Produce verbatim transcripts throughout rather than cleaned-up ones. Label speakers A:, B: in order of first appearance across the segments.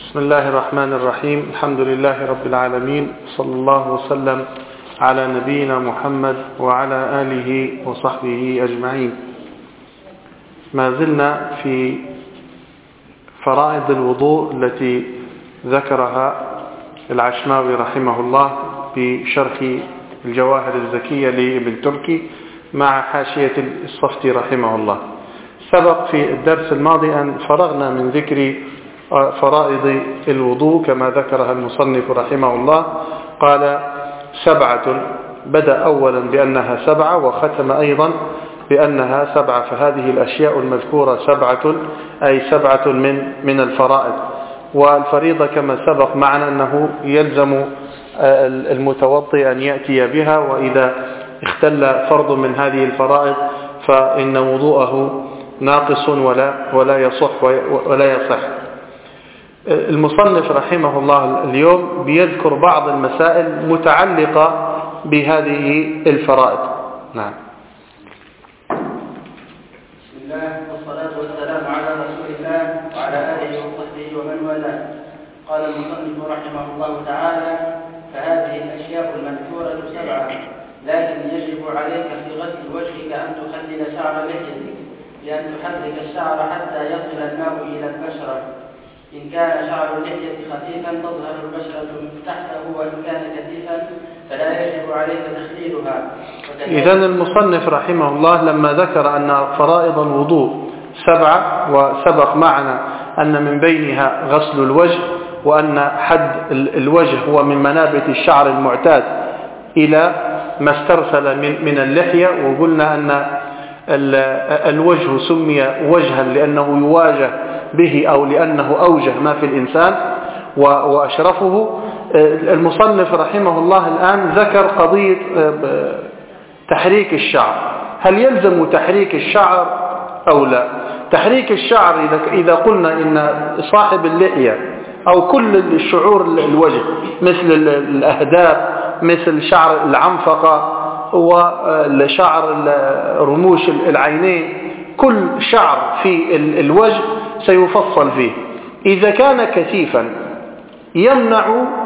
A: بسم الله الرحمن الرحيم. الحمد لله رب العالمين، صلى الله وسلم على نبينا محمد وعلى آله وصحبه أجمعين. ما زلنا في فرائض الوضوء التي ذكرها العشماوي رحمه الله بشرح الجواهر الزكية لابن تركي مع حاشية الصفتي رحمه الله. سبق في الدرس الماضي أن فرغنا من ذكر فرائض الوضوء كما ذكرها المصنف رحمه الله. قال سبعة، بدأ أولا بأنها سبعة وختم أيضا بأنها سبعة، فهذه الأشياء المذكورة سبعة أي سبعة من من الفرائض. والفريضة كما سبق معنا أنه يلزم المتوضئ أن يأتي بها، وإذا اختل فرض من هذه الفرائض فإن وضوءه ناقص ولا ولا يصح ولا يصح. المصنف رحمه الله اليوم بيذكر بعض المسائل متعلقة بهذه الفرائض. نعم.
B: بسم الله والصلاة والسلام على رسول الله وعلى آله وصحبه ومن والاه. قال المصنف رحمه الله تعالى: فهذه الأشياء المذكورة سبعة، لكن يجب عليك في غسل وجهك أن تخلل شعر لحيتك، بأن تحرك الشعر حتى يصل الماء إلى البشرة. إن كان شعر اللحية خفيفا تظهر البشرة تحته، وإن كان كثيفا فلا يجب عليك تخليلها.
A: إذن المصنف رحمه الله لما ذكر أن فرائض الوضوء سبعة، وسبق معنا أن من بينها غسل الوجه، وأن حد الوجه هو من منابت الشعر المعتاد إلى ما استرسل من من اللحية، وقلنا أن الوجه سمي وجها لأنه يواجه به أو لأنه أوجه ما في الإنسان وأشرفه. المصنف رحمه الله الآن ذكر قضية تحريك الشعر. هل يلزم تحريك الشعر أو لا؟ تحريك الشعر إذا قلنا إن صاحب اللحية أو كل الشعور الوجه مثل الأهداب، مثل شعر العنفقة وشعر رموش العينين، كل شعر في الوجه سيفصل فيه. إذا كان كثيفا يمنع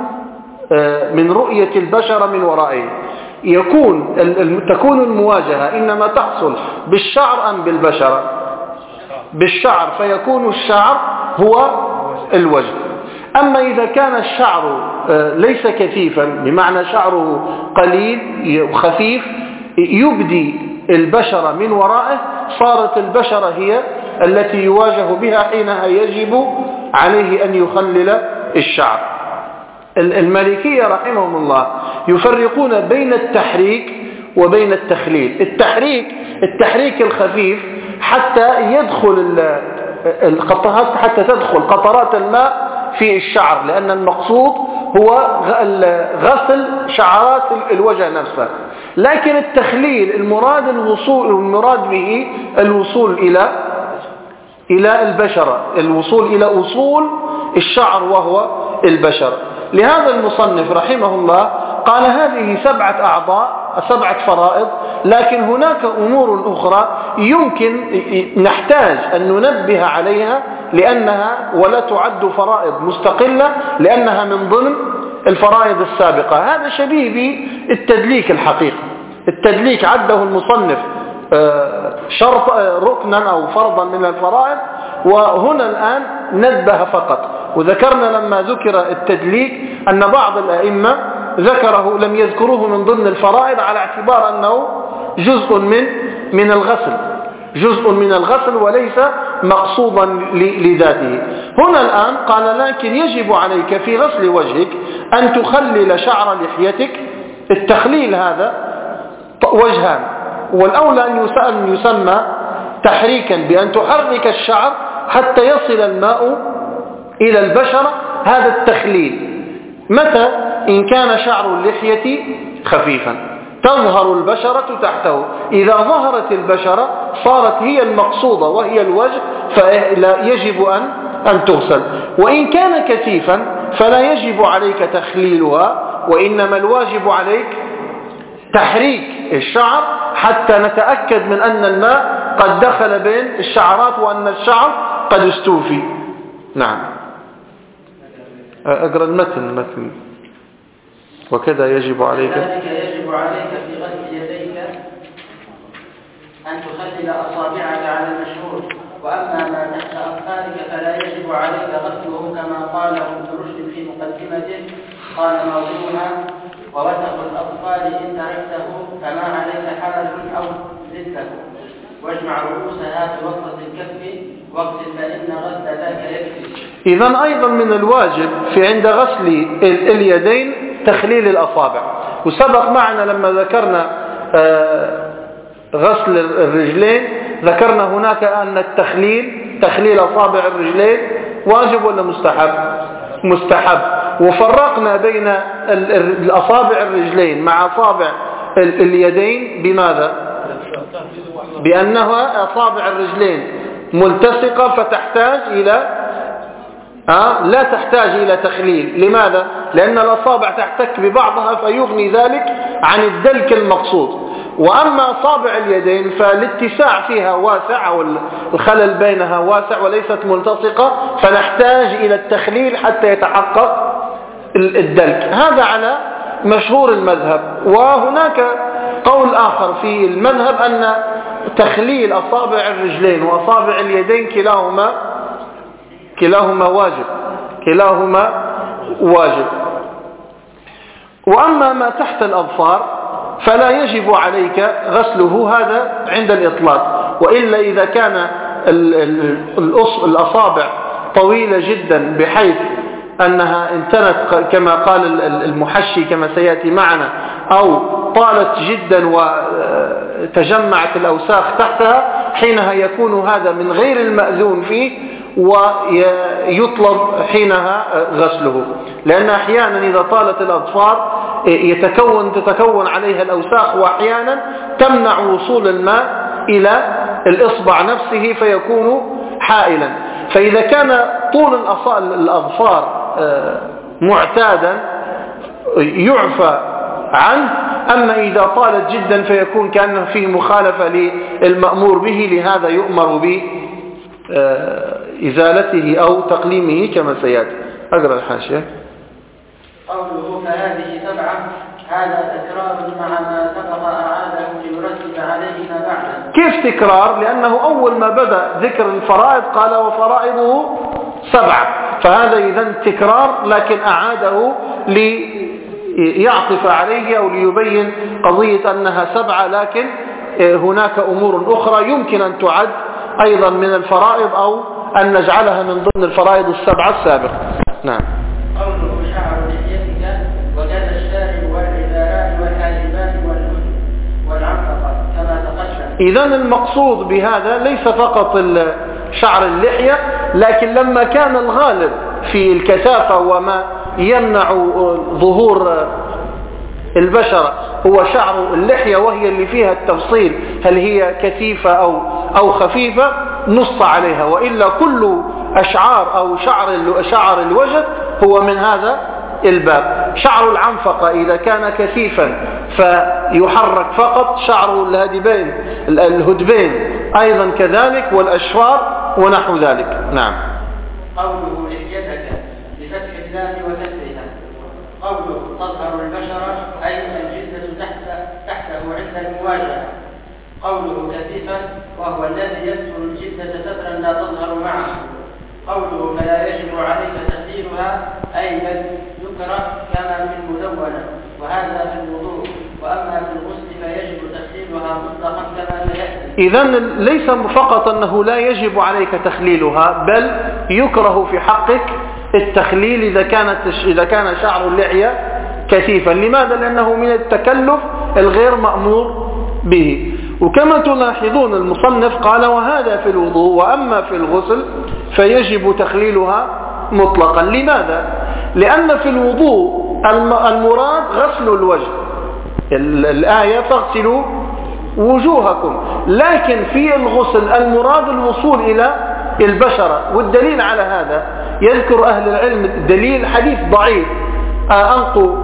A: من رؤية البشرة من ورائه، يكون تكون المواجهة إنما تحصل بالشعر أم بالبشرة؟ بالشعر، فيكون الشعر هو الوجه. أما إذا كان الشعر ليس كثيفا بمعنى شعره قليل وخفيف يبدي البشرة من ورائه، صارت البشرة هي التي يواجه بها، حينها يجب عليه أن يخلل الشعر. المالكية رحمهم الله يفرقون بين التحريك وبين التخليل. التحريك التحريك الخفيف حتى يدخل القطرات حتى تدخل قطرات الماء في الشعر، لأن المقصود هو غسل شعرات الوجه نفسه. لكن التخليل المراد الوصول المراد به الوصول إلى إلى البشرة، الوصول إلى أصول الشعر وهو البشرة. لهذا المصنف رحمه الله قال هذه سبعة أعضاء، سبعة فرائض، لكن هناك أمور أخرى يمكن نحتاج أن ننبه عليها لأنها ولا تعد فرائض مستقلة، لأنها من ضمن الفرائض السابقة. هذا شبيه بالتدليك الحقيقة. التدليك عده المصنف شرط ركنا أو فرضا من الفرائض، وهنا الآن نبه فقط. وذكرنا لما ذكر التدليك أن بعض الأئمة ذكره لم يذكروه من ضمن الفرائض على اعتبار أنه جزء من من الغسل جزء من الغسل وليس مقصودا لذاته. هنا الآن قال لكن يجب عليك في غسل وجهك أن تخلل شعر لحيتك. التخليل هذا وجهان، والأولى أن يسمى تحريكا بأن تحرك الشعر حتى يصل الماء إلى البشرة، هذا التخليل. متى؟ إن كان شعر اللحية خفيفا تظهر البشرة تحته. إذا ظهرت البشرة صارت هي المقصودة وهي الوجه، فلا يجب أن أن تغسل. وإن كان كثيفا فلا يجب عليك تخليلها، وإنما الواجب عليك تحريك الشعر حتى نتأكد من أن الماء قد دخل بين الشعرات وأن الشعر قد استوفي. نعم. أقرأ المتن مثل وكذا يجب عليك
B: كذلك يجب عليك في غسل يديك أن تخلل أصابعك على المشهور، وأما ما تحت أظفارك فلا يجب عليك غسله كما قاله ابن رشد في مقدمته، قال موضوعها: ووسخ الأظفار إن تركته فما عليك حرج أو زدته، واجمع رؤوسها في وسط الكف واغسل فإن غسل ذاك يكفي.
A: إذن أيضا من الواجب في عند غسل اليدين تخليل الأصابع، وسبق معنا لما ذكرنا غسل الرجلين ذكرنا هناك أن التخليل تخليل أصابع الرجلين واجب ولا مستحب؟ مستحب. وفرقنا بين الأصابع الرجلين مع أصابع اليدين بماذا؟ بأنها أصابع الرجلين ملتصقة فتحتاج إلى آه لا تحتاج إلى تخليل. لماذا؟ لأن الأصابع تحتك ببعضها فيغني ذلك عن الدلك المقصود. وأما أصابع اليدين فالاتساع فيها واسع أو الخلل بينها واسع وليست ملتصقة، فنحتاج إلى التخليل حتى يتحقق الدلك. هذا على مشهور المذهب. وهناك قول آخر في المذهب أن تخليل أصابع الرجلين وأصابع اليدين كلاهما كلاهما واجب كلاهما واجب. وأما ما تحت الأظفار فلا يجب عليك غسله، هذا عند الإطلاق. وإلا إذا كان الأصابع طويلة جدا بحيث أنها انتنت كما قال المحشي كما سيأتي معنا، أو طالت جدا وتجمعت الأوساخ تحتها، حينها يكون هذا من غير المأذون فيه ويطلب حينها غسله. لأن أحيانا إذا طالت الأظفار يتكون تتكون عليها الأوساخ، وأحيانا تمنع وصول الماء إلى الإصبع نفسه فيكون حائلا. فإذا كان طول الأظفار معتادا يعفى عنه، أما إذا طالت جدا فيكون كأنه فيه مخالفة للمأمور به، لهذا يؤمر بإزالته أو تقليمه كما سيأتي. أقرأ الحاشية.
B: قوله فهذه سبعة، هذا تكرار مع ما سبق أعاده ليرتب عليه ما بعده. كيف تكرار؟ لأنه أول ما بدأ ذكر الفرائض قال وفرائضه سبعة، فهذا إذن تكرار، لكن أعاده ليعطف عليه أو ليبين قضية أنها سبعة، لكن هناك أمور أخرى يمكن أن تعد أيضا من الفرائض أو أن نجعلها من ضمن الفرائض السبعة السابقة. نعم. قوله شعر لحيتك وكذا الشارب والعذارات والحاجبات والهدن والعنفقة كما تقدم.
A: إذن المقصود بهذا ليس فقط شعر اللحية، لكن لما كان الغالب في الكثافة وما يمنع ظهور البشرة هو شعر اللحية، وهي اللي فيها التفصيل هل هي كثيفة أو أو خفيفة، نص عليها. وإلا كل أشعار أو شعر شعر الوجه هو من هذا الباب. شعر العنفقة إذا كان كثيفا فيحرك فقط، شعر الهدبين الهدبين أيضا كذلك، والأشفار ونحو ذلك. نعم.
B: قوله لحيتك بفتح اللام وكسرها. قوله تظهر البشرة أي الجلدة تحت تحته عند المواجهة. قوله كثيفا وهو الذي يستر الجلدة سترا لا تظهر معه. قوله فلا يجب عليك تخليلها أي بل يكره كما في المدونة، وهذا في الوضوء. وأما في الغسل فيجب تخليلها مطلقا كما سيأتي.
A: إذن ليس فقط أنه لا يجب عليك تخليلها، بل يكره في حقك التخليل إذا كانت إذا كان شعر اللحية كثيفا. لماذا؟ لأنه من التكلف الغير مأمور به. وكما تلاحظون المصنف قال وهذا في الوضوء، وأما في الغسل فيجب تخليلها مطلقا. لماذا؟ لأن في الوضوء المراد غسل الوجه، الآية فاغسلوا وجوهكم، لكن في الغسل المراد الوصول إلى البشرة. والدليل على هذا يذكر أهل العلم دليل حديث ضعيف أنقوا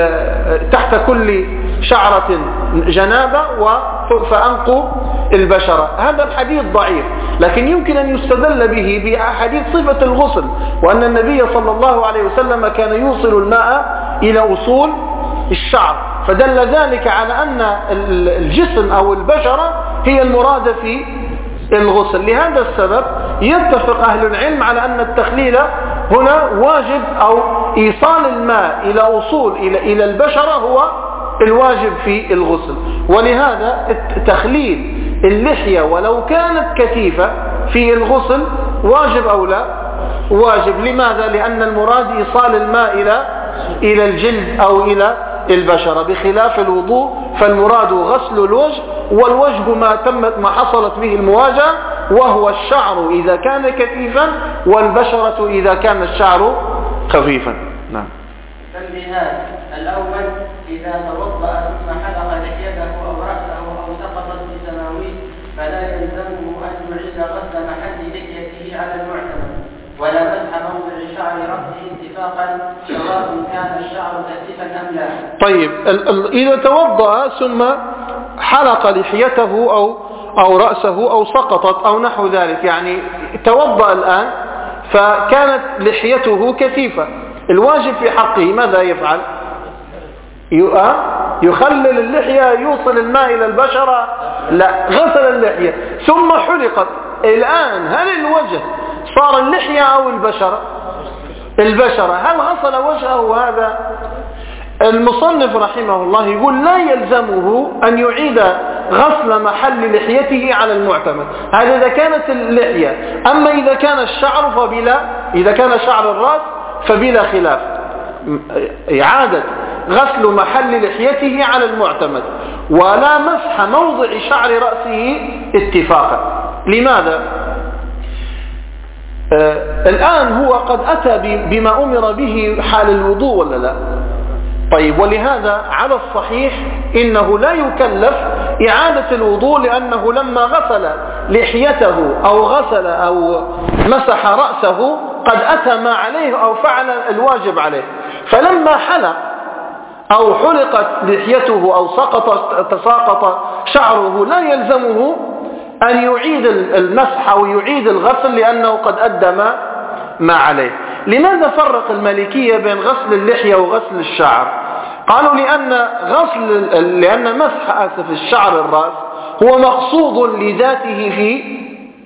A: تحت كل شعرة جنابة فأنقوا البشرة. هذا الحديث ضعيف، لكن يمكن أن يستدل به بأحاديث صفة الغسل، وأن النبي صلى الله عليه وسلم كان يوصل الماء إلى أصول الشعر، فدل ذلك على أن الجسم أو البشرة هي المرادة في الغسل. لهذا السبب يتفق أهل العلم على أن التخليل هنا واجب، أو إيصال الماء إلى أصول إلى إلى البشرة هو الواجب في الغسل. ولهذا تخليل اللحية ولو كانت كثيفة في الغسل واجب أو لا؟ واجب. لماذا؟ لأن المراد إيصال الماء إلى إلى الجلد أو إلى البشرة، بخلاف الوضوء فالمراد غسل الوجه، والوجه ما تمت ما حصلت به المواجهة، وهو الشعر إذا كان كثيفا والبشرة إذا كان الشعر خفيفا. نعم.
B: تنبيهات: الأول: إذا توضأ ثم حلق لحيته أو رأسه أو سقطت بسماويه فلا يلزمه أن يعيد غسل محل لحيته على المعتمد، ولا مسح موضع شعر رأسه اتفاقا سواء كان الشعر كثيفا أم لا.
A: طيب، إذا توضأ ثم حلق لحيته أو أو رأسه أو سقطت أو نحو ذلك، يعني توضأ الآن فكانت لحيته كثيفة، الواجب في حقه ماذا يفعل؟ يخلل اللحية، يوصل الماء إلى البشرة؟ لا، غسل اللحية ثم حلقت. الآن هل الوجه صار اللحية أو البشرة؟ البشرة. هل غسل وجهه هذا؟ المصنف رحمه الله يقول لا يلزمه أن يعيد غسل محل لحيته على المعتمد، هذا إذا كانت اللحية. أما إذا كان الشعر فبلا إذا كان شعر الرأس فبلا خلاف، إعادة غسل محل لحيته على المعتمد، ولا مسح موضع شعر رأسه اتفاقا. لماذا؟ آه الآن هو قد أتى بما أمر به حال الوضوء ولا لا؟ طيب، ولهذا على الصحيح إنه لا يكلف إعادة الوضوء، لأنه لما غسل لحيته أو غسل أو مسح رأسه قد أتى ما عليه أو فعل الواجب عليه. فلما حلق أو حلقت لحيته أو سقط تساقط شعره لا يلزمه أن يعيد المسح أو يعيد الغسل، لأنه قد أدى ما, ما عليه. لماذا فرق المالكية بين غسل اللحية وغسل الشعر؟ قالوا لأن غسل لأن مسح آسف الشعر الرأس هو مقصود لذاته في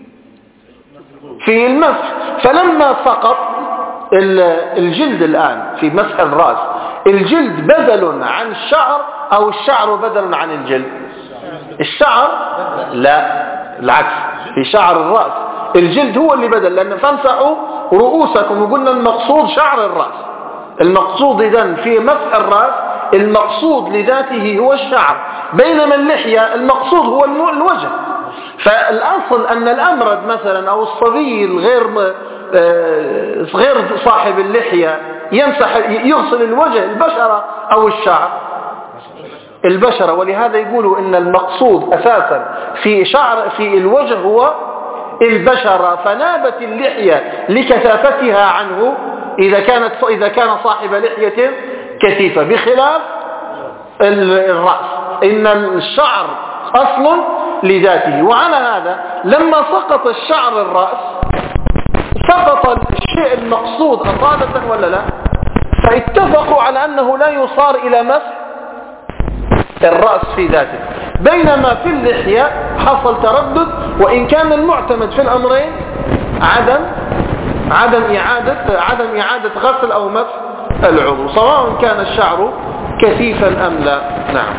A: في المسح، فلما سقط الجلد الآن في مسح الرأس، الجلد بدل عن الشعر أو الشعر بدل عن الجلد؟ الشعر لا، العكس، في شعر الرأس الجلد هو اللي بدل، لأن فامسحوا رؤوسكم وقلنا المقصود شعر الرأس. المقصود إذن في مسح الرأس المقصود لذاته هو الشعر، بينما اللحية المقصود هو الوجه. فالأصل أن الأمرد مثلا أو الصبي الغير غير صاحب اللحية يمسح يغسل الوجه، البشرة أو الشعر؟ البشرة. ولهذا يقولوا إن المقصود أساسا في شعر في الوجه هو البشرة، فنابت اللحية لكثافتها عنه إذا كانت إذا كان صاحب لحية كثيفة، بخلاف الرأس إن الشعر أصل لذاته. وعلى هذا لما سقط الشعر الرأس سقط الشيء المقصود أصالة ولا لا؟ فاتفقوا على أنه لا يصار إلى مسح الرأس في ذاته، بينما في اللحية حصل تردد، وإن كان المعتمد في الأمرين عدم عدم إعادة عدم إعادة غسل أو مسح العضو، سواء كان الشعر كثيفا أم لا. نعم.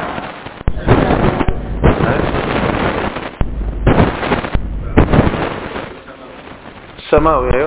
A: السماوي أيوه.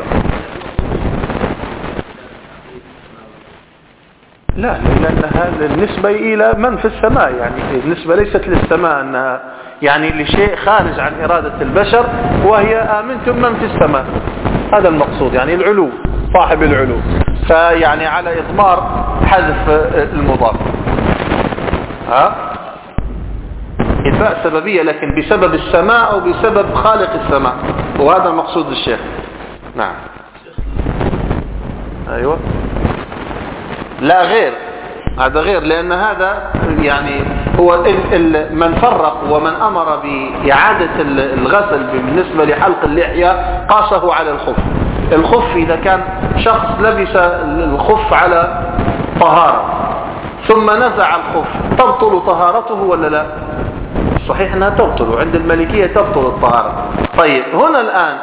A: لا، لأنها النسبة إلى من في السماء، يعني النسبة ليست للسماء أنها يعني لشيء خارج عن إرادة البشر، وهي آمنتم من في السماء، هذا المقصود، يعني العلو، صاحب العلو، فيعني على إضمار حذف المضاف. ها إثبات سببية، لكن بسبب السماء أو بسبب خالق السماء، وهذا مقصود الشيخ. نعم. أيوة. لا غير، هذا غير، لأن هذا يعني هو من فرق ومن أمر بإعادة الغسل بالنسبة لحلق اللحية قاسه على الخف. الخف إذا كان شخص لبس الخف على طهارة ثم نزع الخف تبطل طهارته ولا لا؟ صحيح أنها تبطل، عند المالكية تبطل الطهارة. طيب هنا الآن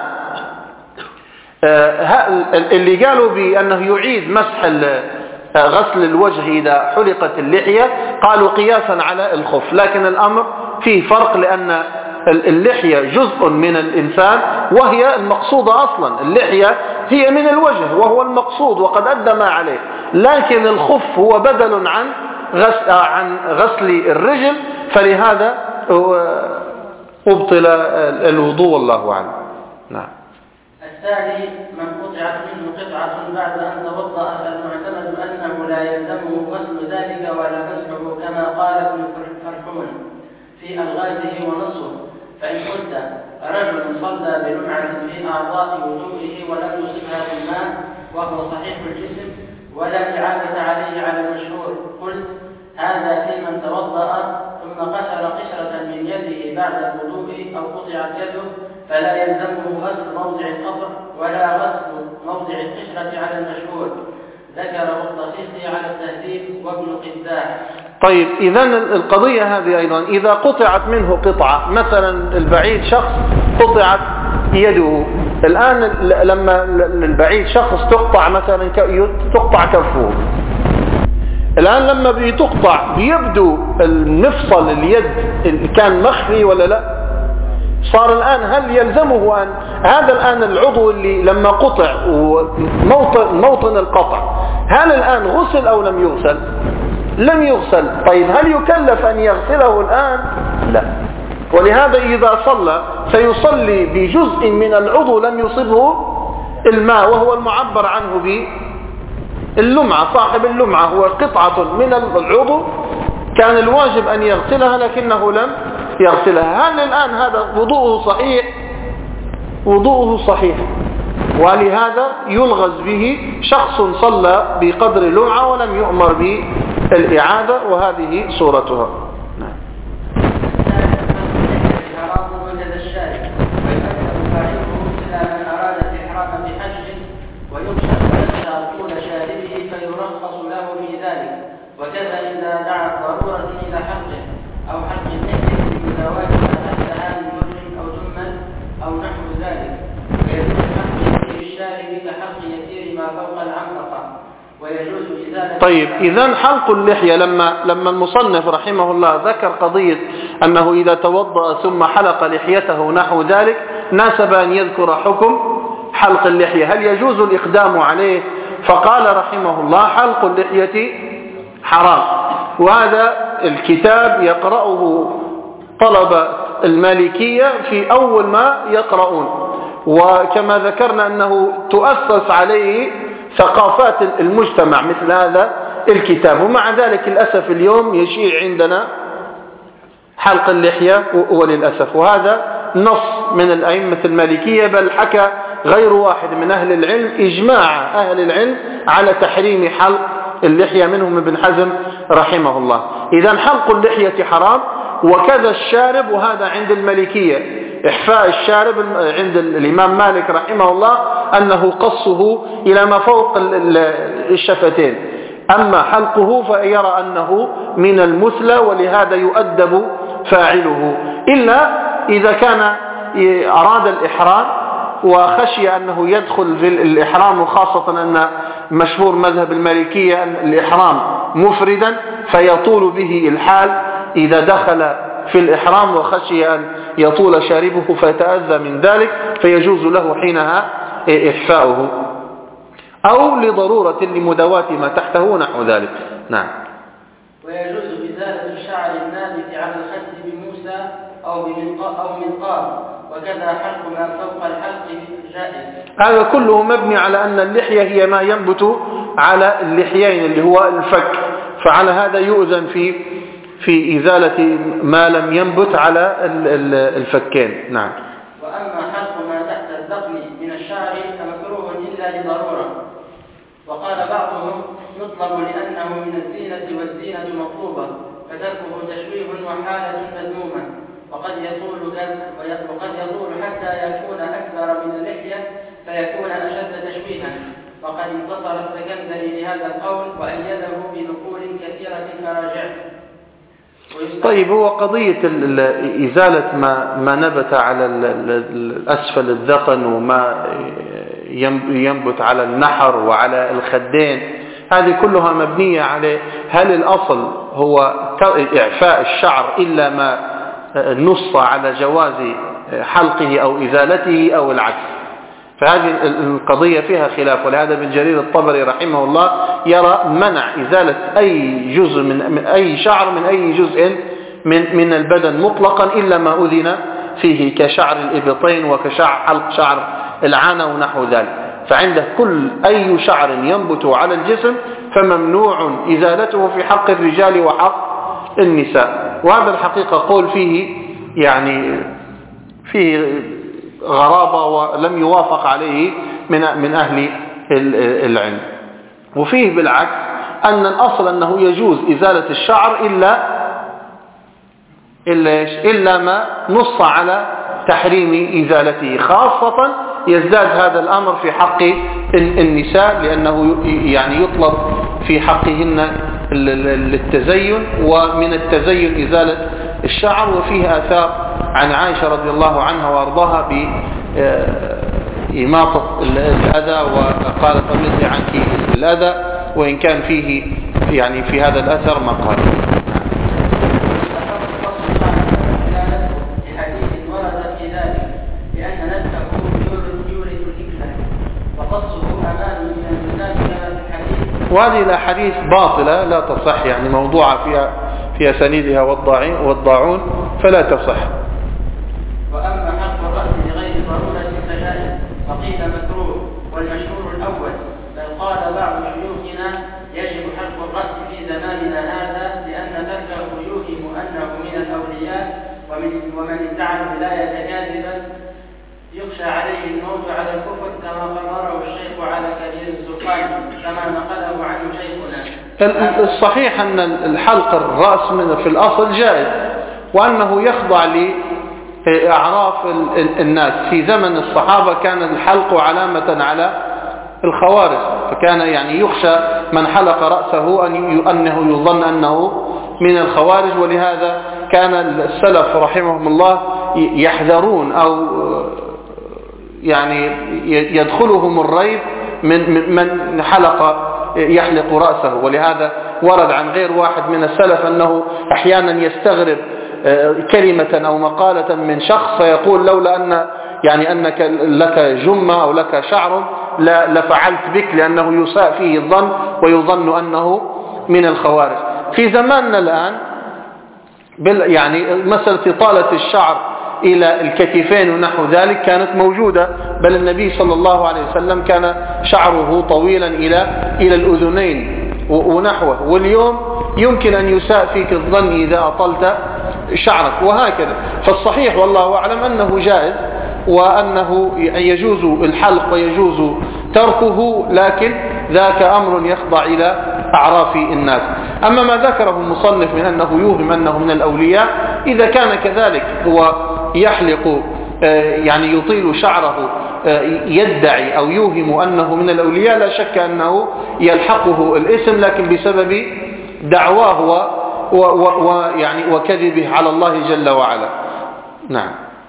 A: اللي قالوا بأنه يعيد مسح غسل الوجه إذا حلقت اللحية قالوا قياسا على الخف، لكن الأمر فيه فرق، لأن اللحية جزء من الإنسان وهي المقصودة أصلا. اللحية هي من الوجه وهو المقصود وقد أدى ما عليه، لكن الخف هو بدل عن غسل, عن غسل الرجل، فلهذا أبطل الوضوء والله أعلم. نعم.
B: الثاني من قطعت منه قطعة بعد أن توضأ فالمعتمد أنه لا يلزمه غسل ذلك ولا مسحه كما قال ابن فرحون في ألغازه ونصه. فإن قلت رجل صلى بلمعة في أعضاء وضوئه ولم يصبها بالماء وهو صحيح الجسم ولا إعادة عليه على المشهور، قلت هذا في من توضأ ثم قشر قشرة من يده بعد الوضوء أو قطعت يده فلا يلزمه غسل موضع القبر ولا غسل موضع القشرة على المشهور. ذكره الطفيفي على التهذيب وابن قداح.
A: طيب إذا القضية هذه أيضا إذا قطعت منه قطعة، مثلا البعيد شخص قطعت يده، الآن لما البعيد شخص تقطع مثلا تقطع كفه، الآن لما بتقطع بيبدو المفصل اليد كان مخفي ولا لا؟ صار الآن هل يلزمه أن هذا الآن العضو اللي لما قطع وموطن موطن القطع هل الآن غسل أو لم يغسل؟ لم يغسل. طيب هل يكلف أن يغسله الآن؟ لا. ولهذا إذا صلى سيصلي بجزء من العضو لم يصبه الماء وهو المعبر عنه باللمعة. صاحب اللمعة هو قطعة من العضو كان الواجب أن يغسلها لكنه لم يغسلها. هل الآن هذا وضوءه صحيح؟ وضوءه صحيح، ولهذا يلغز به شخص صلى بقدر لمعة ولم يؤمر بالإعادة، وهذه صورتها. نعم.
B: وكذا إذا دعت ضرورة إلى حقه أو حق النهي بمداواة ما تحتها من وجه أو ثمن أو نحو ذلك، ويجوز حق يسير الشارب كحق يسير ما فوق العنقة، ويجوز إزالة.
A: طيب إذن حلق اللحية لما لما المصنف رحمه الله ذكر قضية أنه إذا توضأ ثم حلق لحيته نحو ذلك ناسب أن يذكر حكم حلق اللحية، هل يجوز الإقدام عليه؟ فقال رحمه الله حلق اللحية حرام، وهذا الكتاب يقرأه طلبة المالكية في أول ما يقرؤون، وكما ذكرنا أنه تؤسس عليه ثقافات المجتمع مثل هذا الكتاب، ومع ذلك للأسف اليوم يشيع عندنا حلق اللحية وللأسف، وهذا نص من الأئمة المالكية، بل حكى غير واحد من أهل العلم إجماع أهل العلم على تحريم حلق اللحية، منهم ابن حزم رحمه الله. إذن حلق اللحية حرام، وكذا الشارب، وهذا عند المالكية إحفاء الشارب عند الإمام مالك رحمه الله أنه قصه إلى ما فوق الشفتين، أما حلقه فيرى أنه من المثلى، ولهذا يؤدب فاعله، إلا إذا كان أراد الإحرام وخشي أنه يدخل في الإحرام، وخاصة أن مشهور مذهب المالكية أن الإحرام مفردا فيطول به الحال إذا دخل في الإحرام وخشي أن يطول شاربه فيتأذى من ذلك، فيجوز له حينها إحفاؤه، أو لضرورة لمداواة ما تحته نحو ذلك. نعم.
B: ويجوز إزالة الشعر النابت على الخد بموسى أو بمنقار، وكذا حلق ما فوق الحلق جائز.
A: هذا كله مبني على أن اللحية هي ما ينبت على اللحيين اللي هو الفك، فعلى هذا يؤذن في في إزالة ما لم ينبت على الفكين. نعم.
B: وأما حلق ما تحت الذقن من الشعر فمكروه إلا لضرورة، وقال بعضهم يطلب لأنه من الزينة والزينة مطلوبة، فتركه تشويه وحالة مذمومة، وقد يطول وقد يطول حتى يكون أكبر من اللحية فيكون أشد تشويها. وقد انتصر السكندري لهذا القول وأيده بنقول كثيرة فراجعه.
A: طيب، هو قضية إزالة ما ما نبت على الأسفل الذقن وما ينبت على النحر وعلى الخدين، هذه كلها مبنية على هل الأصل هو إعفاء الشعر إلا ما نص على جواز حلقه أو إزالته أو العكس. فهذه القضية فيها خلاف، ولهذا ابن جرير الطبري رحمه الله يرى منع إزالة أي جزء من أي شعر من أي جزء من من البدن مطلقا إلا ما أذن فيه، كشعر الإبطين وكشعر حلق شعر العانة ونحو ذلك. فعنده كل أي شعر ينبت على الجسم فممنوع إزالته في حق الرجال وحق النساء. وهذا الحقيقة قول فيه يعني فيه غرابة ولم يوافق عليه من من أهل العلم. وفيه بالعكس أن الأصل أنه يجوز إزالة الشعر إلا إلا إلا ما نص على تحريم إزالته، خاصة يزداد هذا الأمر في حق النساء، لأنه يعني يطلب في حقهن التزين، ومن التزين إزالة الشعر. وفيه آثار عن عائشة رضي الله عنها وارضاها بإماطة الأذى، وقالت أمضي عنك الأذى، وإن كان فيه يعني في هذا الأثر مقال. وهذه الأحاديث باطلة لا تصح، يعني موضوعة فيها في أسانيدها والضاعون فلا تصح.
B: وأما حق الرأس لغير ضرورة فجائز، وقيل مكروه، والمشهور الأول. بل قال بعض شيوخنا يجب حق الرأس في زماننا هذا، لأن تركه يوهم أنه من الأولياء، ومن, ومن ادعى الولاية كاذبا يخشى عليه الموت على الكفر، كما قرره الشيخ على كبير الزرقاني، كما نقله عنه شيخنا.
A: الصحيح أن الحلق الرأس من في الأصل جائز، وأنه يخضع لأعراف الناس. في زمن الصحابة كان الحلق علامة على الخوارج، فكان يعني يخشى من حلق رأسه أن أنه يظن أنه من الخوارج، ولهذا كان السلف رحمهم الله يحذرون أو يعني يدخلهم الريب من من حلق يحلق رأسه. ولهذا ورد عن غير واحد من السلف أنه أحيانا يستغرب كلمة أو مقالة من شخص فيقول لولا أن يعني أنك لك جمة أو لك شعر لفعلت بك، لأنه يساء فيه الظن ويظن أنه من الخوارج. في زماننا الآن يعني مسألة إطالة الشعر إلى الكتفين ونحو ذلك كانت موجودة، بل النبي صلى الله عليه وسلم كان شعره طويلا إلى إلى الأذنين ونحوه، واليوم يمكن أن يساء فيك الظن إذا أطلت شعرك وهكذا. فالصحيح والله أعلم أنه جائز، وأنه يجوز الحلق ويجوز تركه، لكن ذاك أمر يخضع إلى أعراف الناس. أما ما ذكره المصنف من أنه يوهم أنه من الأولياء، إذا كان كذلك هو يحلق يعني يطيل شعره يدعي أو يوهم أنه من الأولياء، لا شك أنه يلحقه الاسم، لكن بسبب دعواه ويعني وكذبه على الله جل وعلا. نعم.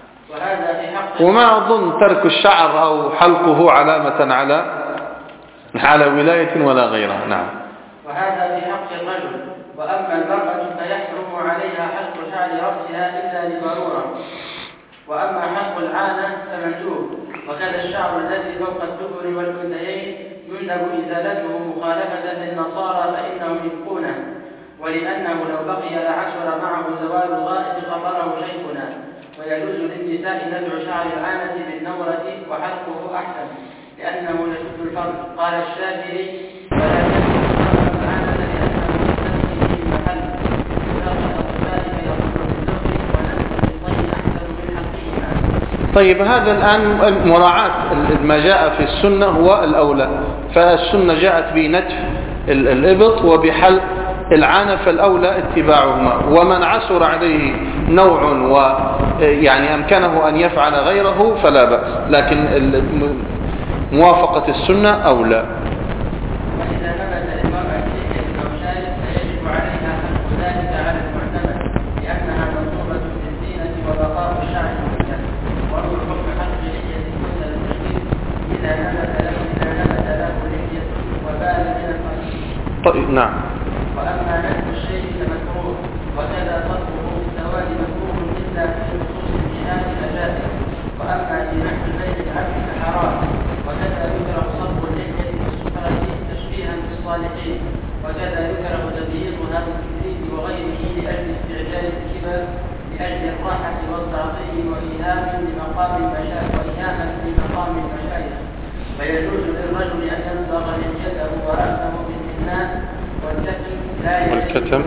A: وما أظن ترك الشعر أو حلقه علامة على على ولاية ولا غيرها. نعم.
B: وهذا في حق الرجل. وأما المرأة فيحرم عليها حلق شعر رأسها إلا لضرورة. وأما حلق العانة فمندوب، وكذا الشعر الذي فوق الدبر والأذنين يندب إزالته مخالفة للنصارى فإنهم يبقونه، ولأنه لو بقي لعشر معه زوال الغائط فقره شيخنا. ويجوز للنساء نزع شعر العانة بالنورة وحلقه أحسن، لأنه يشد الفرد. قال الشافعي: ولا تنزع شعر العانة لأنه يستثني في المحل، وساقط ذلك يضر بالزوج ونزع بالطين أحسن من حلقهما.
A: طيب، هذا الآن مراعاة ما جاء في السنة هو الأولى. فالسنة جاءت بنتف الإبط وبحلق العانة فالأولى اتباعهما، ومن عسر عليه نوع ويعني أمكنه أن يفعل غيره فلا بأس، لكن موافقة السنة أولى. طيب نعم.
B: وأما نفس الشيء فمكروه، وكذا صرفه بالسواد مكروه إلا في نصوص الجهاد الأجازة. وأما في نحو بيت العبد فحرام، وكذا يكره صرف اللحية والسفرة تشبيها بالصالحين، وكذا يكره تبييضها بالكبريت وغيره لأجل استعجال الكبر لأجل الراحة والتعظيم وإيهام لمقام المشايخ وإيهاما لمقام المشايخ. فيجوز للرجل أن ينبغ لحيته ورأسه بالإناث والكتم لا
A: والكتم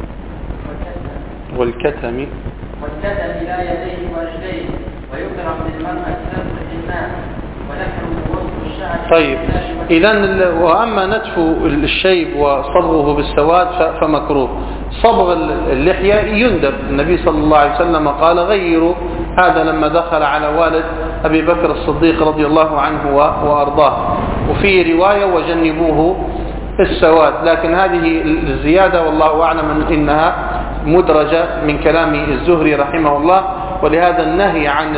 A: والكتم
B: والكتم لا يديه ورجليه، ويكره للمرأة ترك الإناث ونحو وصف الشعر.
A: طيب إذن وأما نتف الشيب وصبغه بالسواد فمكروه. صبغ اللحية يندب، النبي صلى الله عليه وسلم قال غيروا هذا لما دخل على والد أبي بكر الصديق رضي الله عنه وأرضاه، وفي رواية وجنبوه السواد، لكن هذه الزيادة والله أعلم إنها مدرجة من كلام الزهري رحمه الله، ولهذا النهي عن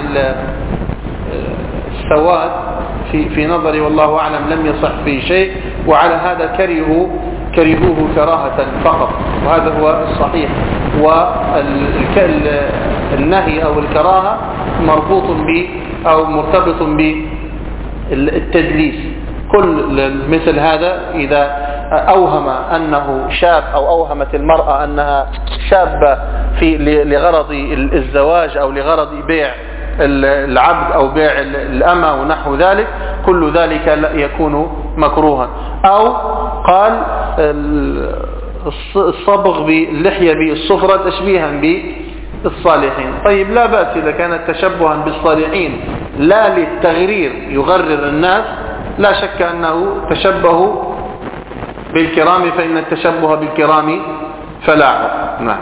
A: السواد في في نظري والله أعلم لم يصح فيه شيء، وعلى هذا كرهوا كرهوه كراهة فقط، وهذا هو الصحيح. والنهي أو الكراهة مربوط ب أو مرتبط بالتدليس. كل مثل هذا إذا أوهم أنه شاب أو أوهمت المرأة أنها شابة في لغرض الزواج أو لغرض بيع العبد أو بيع الأمة ونحو ذلك، كل ذلك يكون مكروها. أو قال الصبغ باللحية بالصفرة تشبيها بالصالحين. طيب لا بأس إذا كانت تشبها بالصالحين لا للتغرير يغرر الناس، لا شك أنه تشبه بالكرام، فإن التشبه بالكرام فلاح. نعم.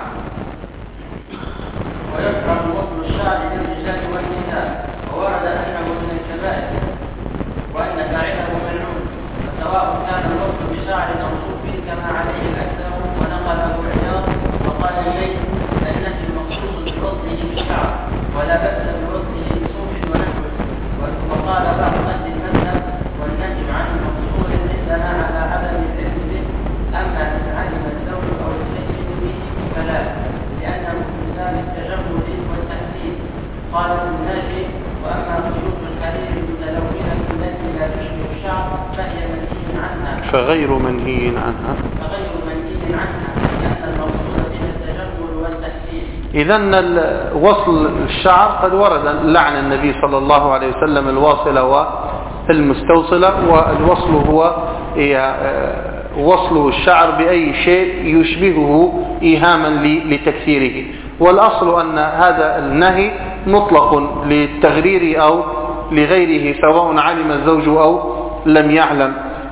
B: ويكره وصل الشعر للرجال والنساء، وورد أنه من الكبائر وأن فاعله ملعون، وسواء كان الوصل بشعر أو صوف كما عليه الأكثر ونقله عياض وقال الليث النهي مخصوص بوصله بالشعر ولا بأس بوصله بصوف ونحوه. وقال بعض أهل المذهب والنهي عن مقصور عندنا على عدم العلم به، أما إن علم الزوج أو السيد به فلا، لأنه مثال التجمل والتحسين. قال ابن الناجي وأما خيوط الحرير المتلونة التي لا تشبه الشعر فهي منهي عنها
A: فغير منهي عنها
B: فغير منهي عنها لأن المقصود بها التجمل والتحسين.
A: إذن وصل الشعر قد ورد لعن النبي صلى الله عليه وسلم الواصلة والمستوصلة، والوصل هو وصل الشعر بأي شيء يشبهه إيهاما لتكثيره. والأصل أن هذا النهي مطلق للتغرير أو لغيره سواء علم الزوج أو لم يعلم،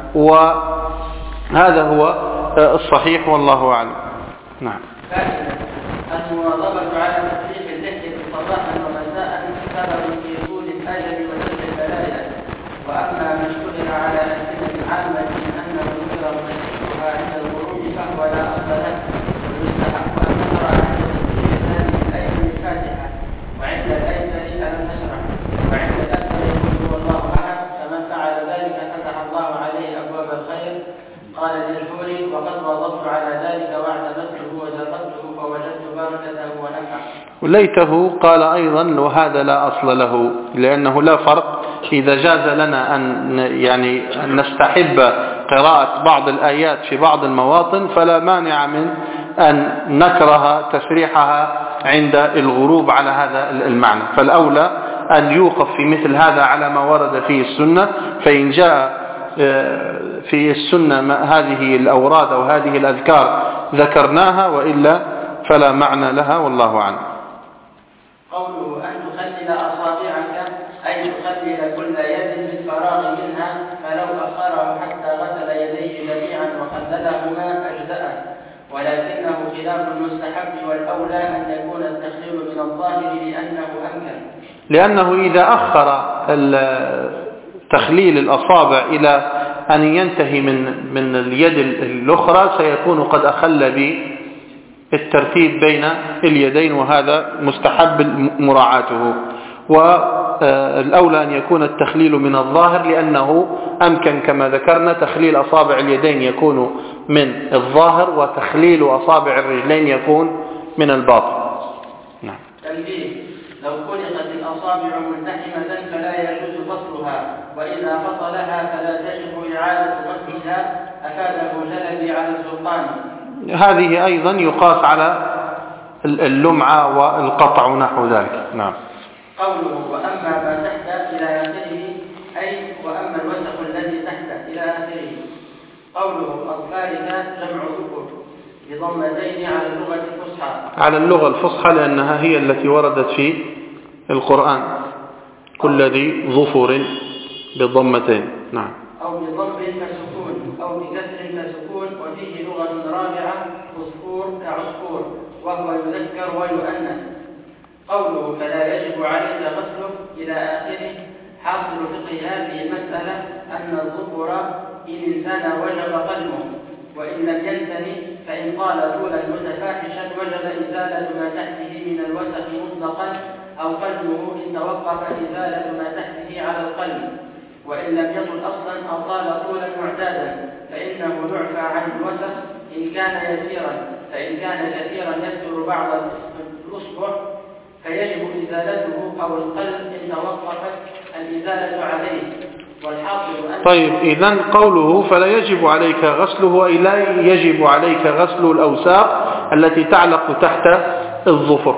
A: وهذا هو الصحيح والله أعلم. نعم.
B: المواظبة على تسريح اللحية صباحا ومساء سبب في طول الأجل وجلب البلايا. وأما ما اشتهر على ألسنة العامة من أنه يكره تشريعها عند الغروب فهو لا أصل له، ويستحق أن نقرأ عند تسريح هذه الآية الفاتحة، وعند الآية ألم نشرح، وعند الأكثر يقول والله أحد، فمن فعل ذلك فتح الله عليه أبواب الخير. قال للحوري وقد واظبت على ذلك واعتمدته وجربته فوجدت بركته ونفعه.
A: وليته قال أيضا وهذا لا أصل له، لأنه لا فرق إذا جاز لنا أن يعني أن نستحب قراءة بعض الآيات في بعض المواطن، فلا مانع من أن نكره تشريحها عند الغروب على هذا المعنى. فالأولى أن يوقف في مثل هذا على ما ورد فيه السنة، فإن جاء في السنة هذه الأوراد أو هذه الأذكار ذكرناها، وإلا فلا معنى لها والله أعلم.
B: قوله أن تخلل أصابعك أي تخلل كل يد بالفراغ منها، فلو أخره حتى غسل يديه جميعا وخللهما أجزأه. ولكنه خلاف المستحب والأولى أن يكون التخليل من الظاهر لأنه أمكن
A: لأنه إذا أخر تخليل الأصابع إلى أن ينتهي من من اليد الأخرى سيكون قد أخل بالترتيب بين اليدين، وهذا مستحب مراعاته. والأولى أن يكون التخليل من الظاهر لأنه أمكن كما ذكرنا. تخليل أصابع اليدين يكون من الظاهر، وتخليل أصابع الرجلين يكون من الباطن. نعم.
B: تنبيه: لو خلقت الأصابع ملتحمة فلا يجوز فصلها، وإذا فصلها فلا تجب إعادة فصلها، أفاده جلبي على السلطان.
A: هذه أيضا يقاس على اللمعة والقطع ونحو ذلك. نعم.
B: قوله وأما ما تحت إلى آخره، أي وأما الوسخ الذي تحت إلى آخره. قوله الفارثة جمع ذكر بضمتين على اللغة الفصحى
A: على اللغة الفصحى لأنها هي التي وردت في القرآن، كل ذي ظفر بضمتين. نعم.
B: أو بضم كسكون أو بكسر كسكون. وفيه لغة رابعة عصفور كعصفور، وهو يذكر ويؤنث. قوله فلا يجب عليك غسله إلى آخره. حاصل فقه هذه المسألة أن الظفر إن انثنى وجب قلمه، وإن لم ينثني فإن قال طولا متفاحشا وجب إزالة ما تحته من الوسخ مطلقا، أو قلمه إن توقف إزالة ما تحته على القلم. وإن لم يطل أصلا أو قال طولا معتادا فإنه يعفى عن الوسخ إن كان يسيرا، فإن كان كثيرا يستر بعض الأصبع فيجب إزالته، أو القلب إن توقفت الإزالة عليه. والحاصل أن
A: طيب، إذن قوله فلا يجب عليك غسله أي لا يجب عليك غسل الأوساق التي تعلق تحت الظفر.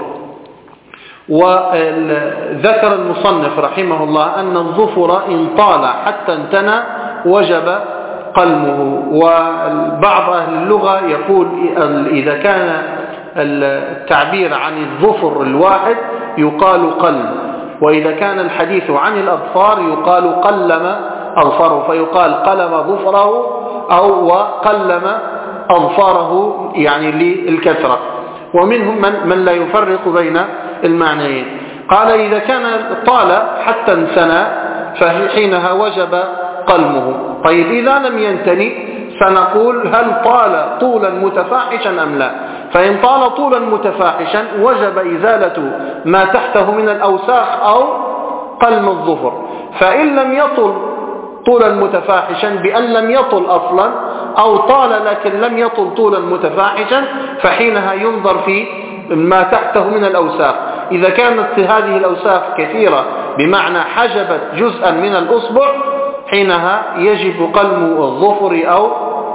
A: وذكر المصنف رحمه الله أن الظفر إن طال حتى انتنى وجب قلمه. وبعض أهل اللغة يقول إذا كان التعبير عن الظفر الواحد يقال قلم، وإذا كان الحديث عن الأظفار يقال قلم أظفره، فيقال قلم ظفره أو وقلم أظفاره يعني للكثرة. ومنهم من, من لا يفرق بين المعنيين. قال إذا كان طال حتى انثنى فحينها وجب قلمه. طيب إذا لم ينتني سنقول هل طال طولا متفاحشا أم لا؟ فإن طال طولا متفاحشا وجب إزالة ما تحته من الأوساخ أو قلم الظفر. فإن لم يطل طولا متفاحشا بأن لم يطل أصلا، أو طال لكن لم يطل طولا متفاحشا، فحينها ينظر في ما تحته من الأوساخ. إذا كانت هذه الأوساخ كثيرة بمعنى حجبت جزءا من الأصبع حينها يجب قلم الظفر أو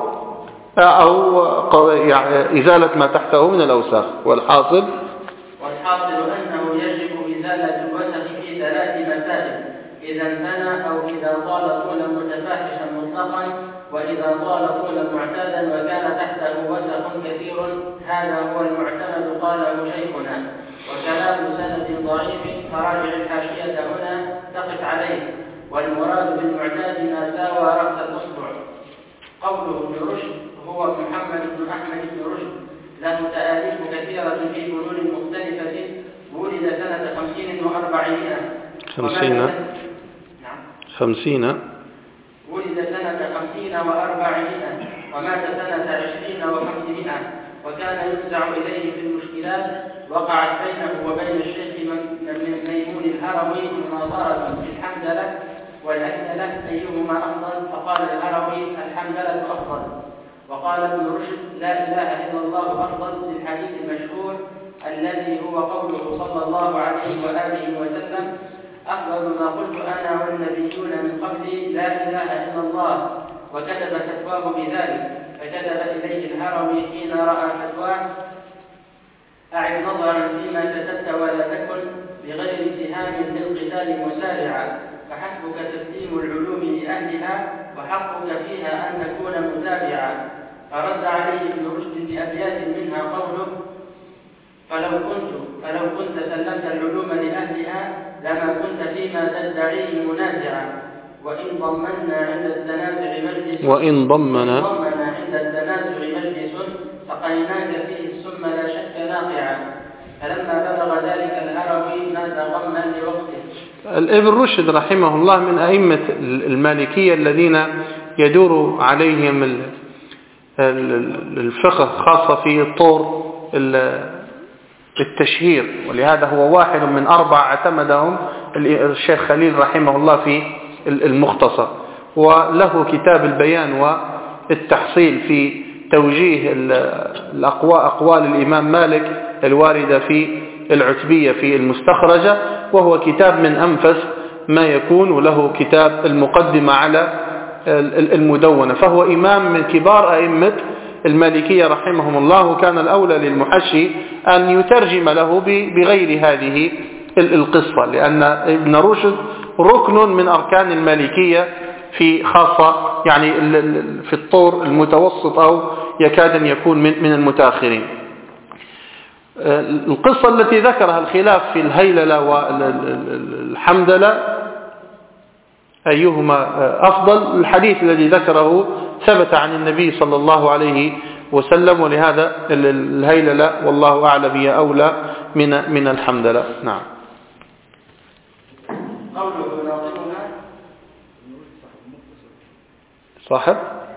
A: أو يعني إزالة ما تحته من الأوساخ. والحاصل
B: والحاصل أنه يجب إزالة الوسخ في ثلاث مسائل: إذا انثنى، أو إذا طال طولا متفاحشا مطلقا، وإذا طال طولا معتادا وكان تحته وسخ كثير. هذا هو المعتمد قاله شيخنا، وكلام سند ضعيف فراجع الحاشية هنا تقف عليه. والمراد بالمعتاد ما ساوى رأس الأصبع. قوله ابن رشد هو محمد بن أحمد بن رشد، له تآليف كثيرة في فنون مختلفة. ولد سنة خمسين وأربعمائة
A: خمسين
B: نعم
A: خمسين
B: ولد سنة خمسين وأربعمائة ومات سنة عشرين وخمسمائة. وكان يفزع إليه في المشكلات. وقعت بينه وبين الشيخ ميمون الهروي مناظرة في الحمدلة والهيدلة أيهما أفضل، فقال الهروي الحمدلة أفضل. وقال ابن رشد لا إله إلا الله أفضل، للحديث المشهور الذي هو قوله صلى الله عليه وآله وسلم: أفضل ما قلت أنا والنبيون من قبلي لا إله إلا الله. وكتب فتواه بذلك، فكتب إليه الهروي حين رأى فتواه: أعد نظرا فيما كتبت ولا تكن بغير اتهام للقتال مسارعا، فحسبك تسليم العلوم لأهلها، وحقك فيها أن تكون متابعا. فرد عليه ابن رشد بأبيات منها قوله: فلو كنت فلو كنت سلمت العلوم لأهلها لما كنت فيما تدعيه منازعا. وإن ضمنا عند التنازع مجلس
A: وإن ضمنا
B: عند التنازع مجلس فقد وسقيناك فيه السم لا شك ناقعا. فلما بلغ ذلك الهروي نادى ضمنا لوقته.
A: ابن رشد رحمه الله من أئمة المالكية الذين يدور عليهم الفقه خاصة في طور التشهير، ولهذا هو واحد من أربع اعتمدهم الشيخ خليل رحمه الله في المختصر، وله كتاب البيان والتحصيل في توجيه الأقوال أقوال الإمام مالك الواردة في العتبية في المستخرجة، وهو كتاب من أنفس ما يكون، وله كتاب المقدمة على المدونة، فهو إمام من كبار أئمة المالكية رحمهم الله، وكان الأولى للمحشي أن يترجم له بغير هذه القصة، لأن ابن رشد ركن من أركان المالكية في خاصة يعني في الطور المتوسط أو يكاد أن يكون من المتأخرين. القصة التي ذكرها الخلاف في الهيللة والحمدلة أيهما أفضل، الحديث الذي ذكره ثبت عن النبي صلى الله عليه وسلم، ولهذا الهيللة والله أعلم هي أولى من من الحمدلة. نعم.
B: قوله ناظمها
A: صاحب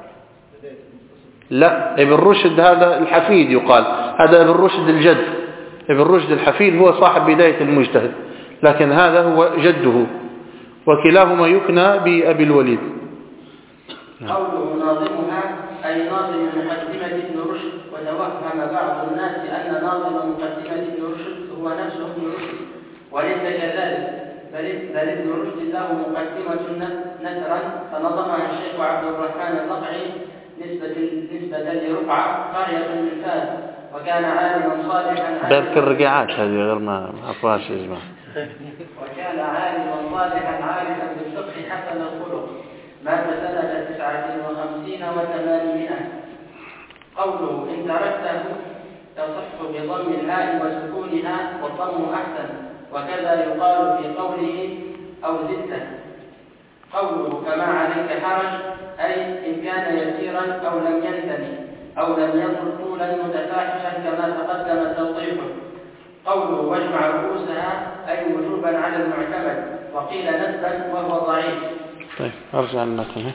A: لا ابن رشد هذا الحفيد يقال، هذا ابن رشد الجد، ابن رشد الحفيد هو صاحب بداية المجتهد، لكن هذا هو جده، وكلاهما يكنى بأبي الوليد.
B: قوله ناظمها أي ناظم مقدمة ابن رشد، وتوهم بعض الناس أن ناظم مقدمة ابن رشد هو نفسه ابن رشد، وليس كذلك، بل ابن رشد له مقدمة نثرا فنظمها الشيخ عبد الرحمن الرقعي نسبة نسبة لرقعة قرية من فاس، وكان عالما صالحا.
A: باب الرقعات هذه غير ما أفواش يا جماعة.
B: وكان عالما صالحا عارفا بالفقه حسن الخلق، مات سنة تسعة وخمسين وثمانمائة. قوله إن تركته تصح بضم الهاء وسكونها، والضم أحسن، وكذا يقال في قوله أو زدته. قوله فما عليك حرج أي إن كان يسيرا أو لم ينتني أو لم يطل طولا متفاحشا كما تقدم توضيحه. قوله واجمع رؤوسها أي وجوبا على المعتمد، وقيل ندبا وهو ضعيف.
A: طيب أرجع لكم.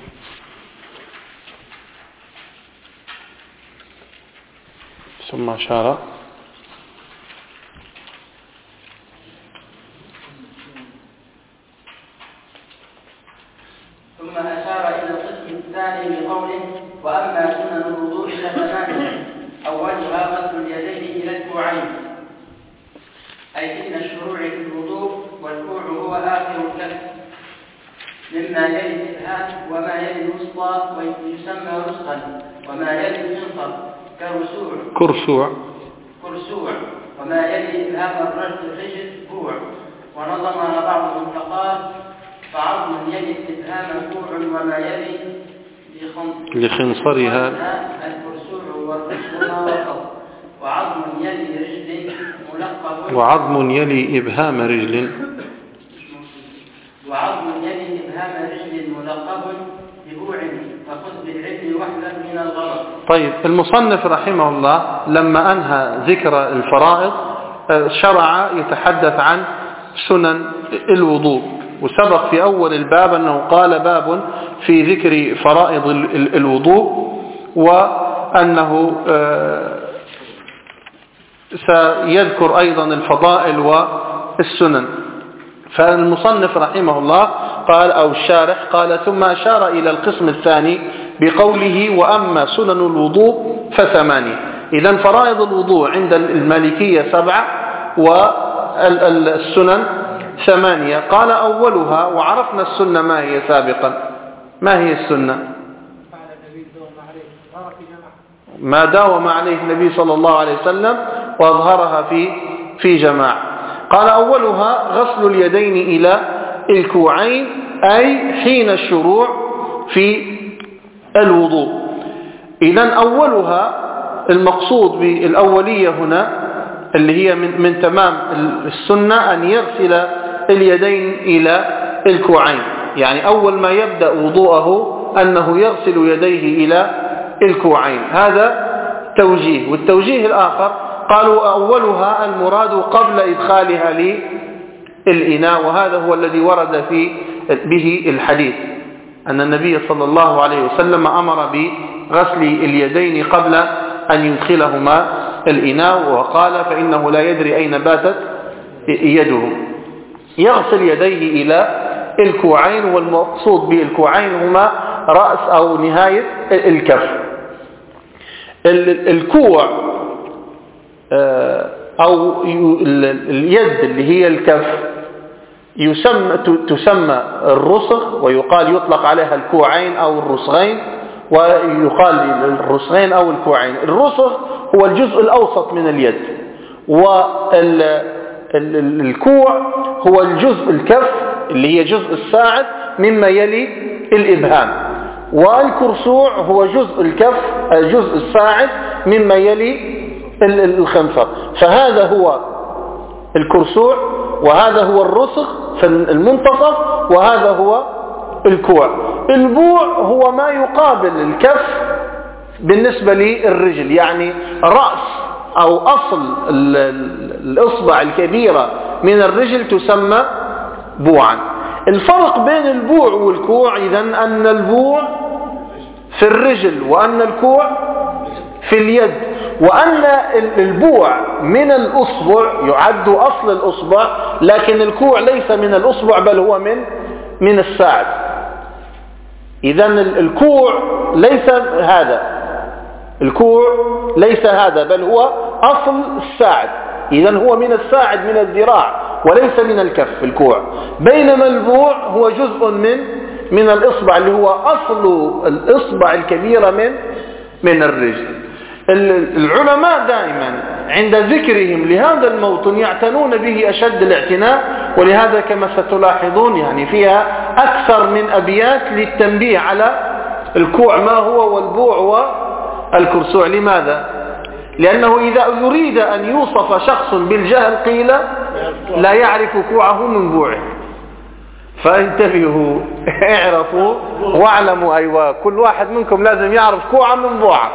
A: ثم أشار
B: ثم أشار إلى القسم الثاني بقوله وأما سنن الوضوء فثمانية، أولها غسل اليدين إلى الكوعين، أي إن الشروع في الوضوء، والكوع هو آخر الكف مما يلي الإبهام وما يلي الوسطى ويسمى رسغا، وما يلي المنصب كرسوع
A: كرسوع
B: كرسوع وما يلي إبهام الرجل كوع. ونظمها بعضهم فقال فعظم يلي الإبهام كوع وما يلي
A: لخنصرها
B: الكرسوع والرجل ما وسط، وعظم يلي رجل ملقب
A: وعظم يلي إبهام رجل
B: وعظم يلي إبهام رجل ملقب ببوع، فخذ بالعلم وحدا من الغلط.
A: طيب المصنف رحمه الله لما أنهى ذكر الفرائض شرع يتحدث عن سنن الوضوء، وسبق في أول الباب أنه قال باب في ذكر فرائض الوضوء، وأنه سيذكر أيضا الفضائل والسنن. فالمصنف رحمه الله قال أو الشارح قال ثم أشار إلى القسم الثاني بقوله وأما سنن الوضوء فثمانية. إذن فرائض الوضوء عند المالكية سبعة والسنن ثمانية. قال أولها وعرفنا السنة ما هي سابقا، ما هي السنة؟ ما داوم عليه النبي صلى الله عليه وسلم وأظهرها في في جماعة. قال أولها غسل اليدين إلى الكوعين، أي حين الشروع في الوضوء. إذن أولها المقصود بالأولية هنا اللي هي من, من تمام السنة أن يغسل اليدين إلى الكوعين، يعني أول ما يبدأ وضوءه أنه يغسل يديه إلى الكوعين. هذا توجيه. والتوجيه الآخر قالوا أولها المراد قبل إدخالها للإناء، وهذا هو الذي ورد في به الحديث أن النبي صلى الله عليه وسلم أمر بغسل اليدين قبل أن يدخلهما الإناء، وقال فإنه لا يدري أين باتت يده. يغسل يديه إلى الكوعين، والمقصود بالكوعين هما رأس أو نهاية الكف. الكوع أو اليد اللي هي الكف يسمى تسمى الرسغ، ويقال يطلق عليها الكوعين أو الرسغين، ويقال الرسغين أو الكوعين. الرسغ هو الجزء الأوسط من اليد، والكوع هو الجزء الكف اللي هي جزء الساعد مما يلي الإبهام، والكرسوع هو جزء الكف الجزء الساعد مما يلي الخنصر. فهذا هو الكرسوع، وهذا هو الرسغ في المنتصف، وهذا هو الكوع. البوع هو ما يقابل الكف بالنسبة للرجل، يعني رأس أو أصل الإصبع الكبيرة من الرجل تسمى بوعا. الفرق بين البوع والكوع إذن أن البوع في الرجل وأن الكوع في اليد، وأن البوع من الأصبع يعد أصل الأصبع، لكن الكوع ليس من الأصبع بل هو من من الساعد. إذن الكوع ليس هذا، الكوع ليس هذا بل هو أصل الساعد، إذن هو من الساعد من الذراع وليس من الكف الكوع. بينما البوع هو جزء من من الإصبع اللي هو أصل الإصبع الكبيرة من من الرجل. العلماء دائما عند ذكرهم لهذا الموطن يعتنون به أشد الاعتناء، ولهذا كما ستلاحظون يعني فيها أكثر من أبيات للتنبيه على الكوع ما هو والبوع والكرسوع. لماذا؟ لأنه إذا يريد أن يوصف شخص بالجهل قيل لا يعرف كوعه من بوعه. فانتبهوا اعرفوا واعلموا. أيوة، كل واحد منكم لازم يعرف كوعه من بوعه.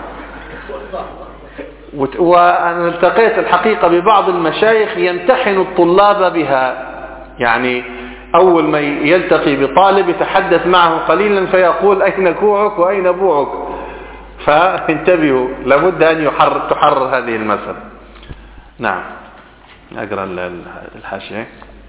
A: وأنا التقيت الحقيقة ببعض المشايخ يمتحن الطلاب بها، يعني أول ما يلتقي بطالب يتحدث معه قليلا فيقول أين كوعك وأين بوعك. فانتبهوا لابد أن يحرر تحرر هذه المسألة. نعم، أقرأ الحاشية.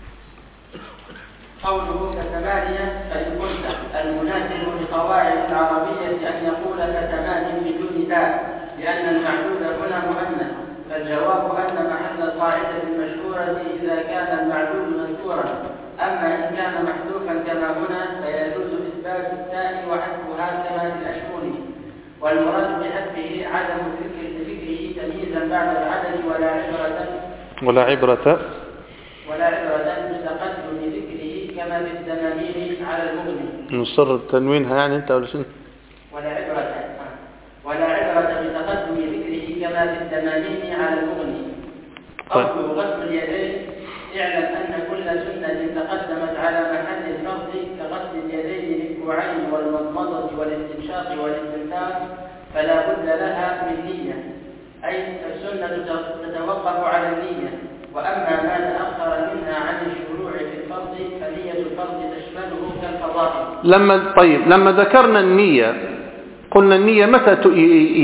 B: قوله كثمانية فإن قلت المناسب لقواعد العربية أن يقول كثمان بدون تاء لأن المعدود هنا مؤنث، فالجواب أن محل القاعدة المشهورة إذا كان المعدود مذكورا، أما إن كان محذوفا كما هنا فيجوز إثبات التاء وحذفها كما في الأشهر، والمراد بحذفه عدم ذكره تمييزا بعد العدد ولا عبرة
A: ولا عبرة
B: ولا عبرة بتقدم ذكره كما في الدنانير على المغني.
A: نصر تنوينها يعني أنت ولا شنو؟
B: ولا عبرة ولا عبرة بتقدم ذكره كما في الدنانير على المغني. قوله غسل اليدين اعلم أن كل سنة تقدمت على محل الفرض كغسل اليدين للكوعين والمضمضة والاستنشاق والاستنثار فلا بد لها من نية، أي السنة تتوقف على النية. وأما ما تأخر منها عن الشروع في الفرض فنية الفرض تشمله كالفضائل. لما
A: طيب لما ذكرنا النية قلنا النية متى ت...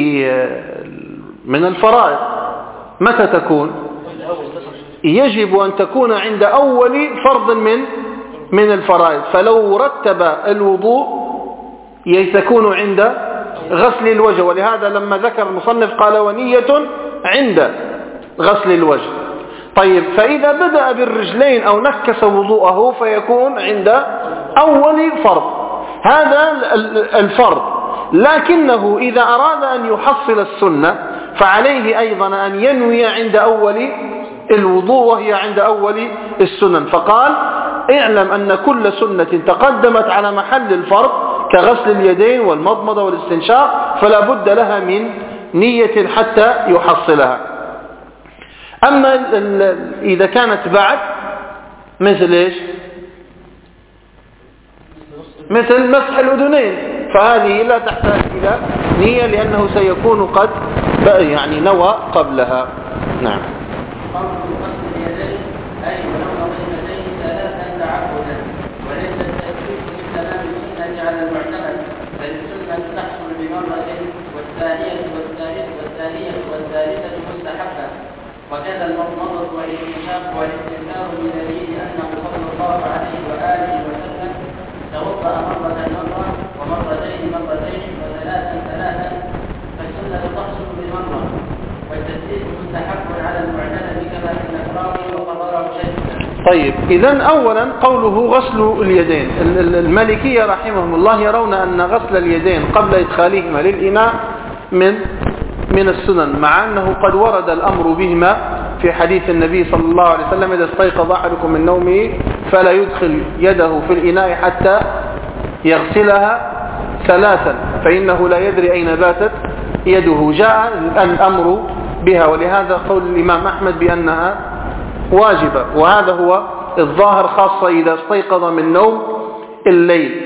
A: من الفرائض متى تكون؟ يجب أن تكون عند أول فرض من من الفرائض. فلو رتب الوضوء تكون عند غسل الوجه، ولهذا لما ذكر المصنف قال ونية عند غسل الوجه. طيب فإذا بدأ بالرجلين أو نكس وضوءه فيكون عند أول فرض، هذا الفرض. لكنه إذا أراد أن يحصل السنة فعليه أيضا أن ينوي عند أول الوضوء وهي عند أول السنن. فقال اعلم أن كل سنة تقدمت على محل الفرض كغسل اليدين والمضمضة والاستنشاق فلا بد لها من نية حتى يحصلها. أما إذا كانت بعد مثل إيش؟ مثل مسح الأذنين، فهذه لا تحتاج إلى نية لأنه سيكون قد يعني نوى قبلها. نعم.
B: أي ولو نظيفتين ثلاثا تعبدا وليس التأكيد لتمام السنة على المعتمد بل السنة تحصل بمرة والثانية والثالثة والثانية والثالثة مستحبة وكذا المضمضة والاستنشاق والاستنثار من دليل أنه صلى الله عليه وآله وسلم توضأ مرة مرة ومرتين مرتين وثلاثا ثلاثا فالسنة تحصل بمرة والتسليم مستحب على المعتمد كما في الأكرام وقدره شيئا.
A: طيب إذن أولا قوله غسل اليدين، المالكية رحمهم الله يرون أن غسل اليدين قبل إدخالهما للإناء من من السنن، مع أنه قد ورد الأمر بهما في حديث النبي صلى الله عليه وسلم: إذا استيقظ أحدكم من نومه فلا يدخل يده في الإناء حتى يغسلها ثلاثا فإنه لا يدري أين باتت يده. جاء الأمر بها، ولهذا قول الإمام أحمد بأنها واجبة، وهذا هو الظاهر خاصة إذا استيقظ من نوم الليل.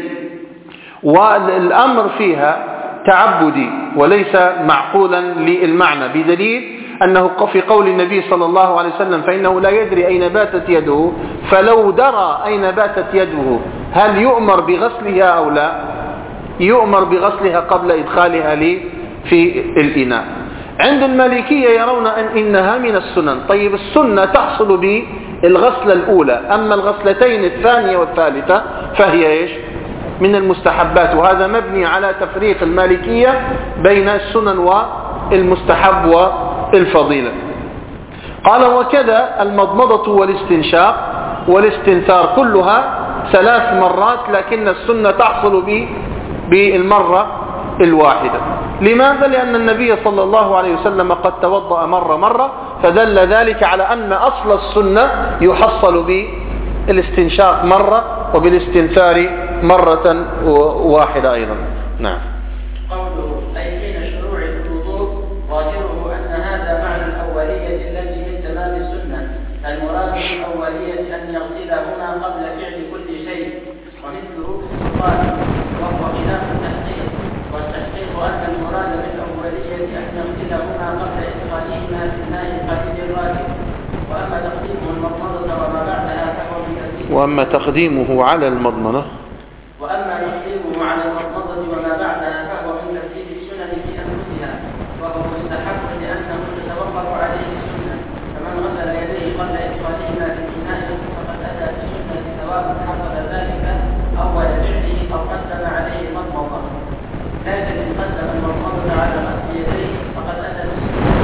A: والأمر فيها تعبدي وليس معقولا للمعنى، بدليل أنه في قول النبي صلى الله عليه وسلم: فإنه لا يدري أين باتت يده، فلو درى أين باتت يده هل يؤمر بغسلها أو لا؟ يؤمر بغسلها قبل إدخالها لي في الإناء. عند المالكية يرون أن إنها من السنن. طيب السنة تحصل بالغسلة الأولى، أما الغسلتين الثانية والثالثة فهي إيش؟ من المستحبات، وهذا مبني على تفريق المالكية بين السنن والمستحب والفضيلة. قال: وكذا المضمضة والاستنشاق والاستنثار كلها ثلاث مرات، لكن السنة تحصل بالمرة الواحدة. لماذا؟ لأن النبي صلى الله عليه وسلم قد توضأ مرة مرة، فدل ذلك على أن أصل السنة يحصل بالاستنشاق مرة وبالاستنثار مرة واحدة أيضا. نعم.
B: قوله أي حين شروع الوضوء ظاهره أن هذا معنى الأولية التي من تمام السنة، المراد بالأولية أن يغسلهما قبل فعل كل شيء، ومثله السلطان وهو خلاف التحقيق، والتحقيق أن المراد بالأولية أن يغسلهما قبل إدخالهما في الماء القليل الراكد. وأما تقديمه المضمضة وما بعدها فهو بترتيب
A: وأما تقديمه على المضمضة
B: وأما تقديمه على المضمضة وما بعدها فهو من ترتيب السنن في أنفسها، وهو مستحب لأنه تتوقف عليه السنة، فمن غسل يديه قبل إدخالهما في الإناء فقد أتى بسنة ثواب حصل ذلك أول فعله أو قدم عليه المضمضة، لكن إن قدم المضمضة على غسل يديه فقد أتى بسنة.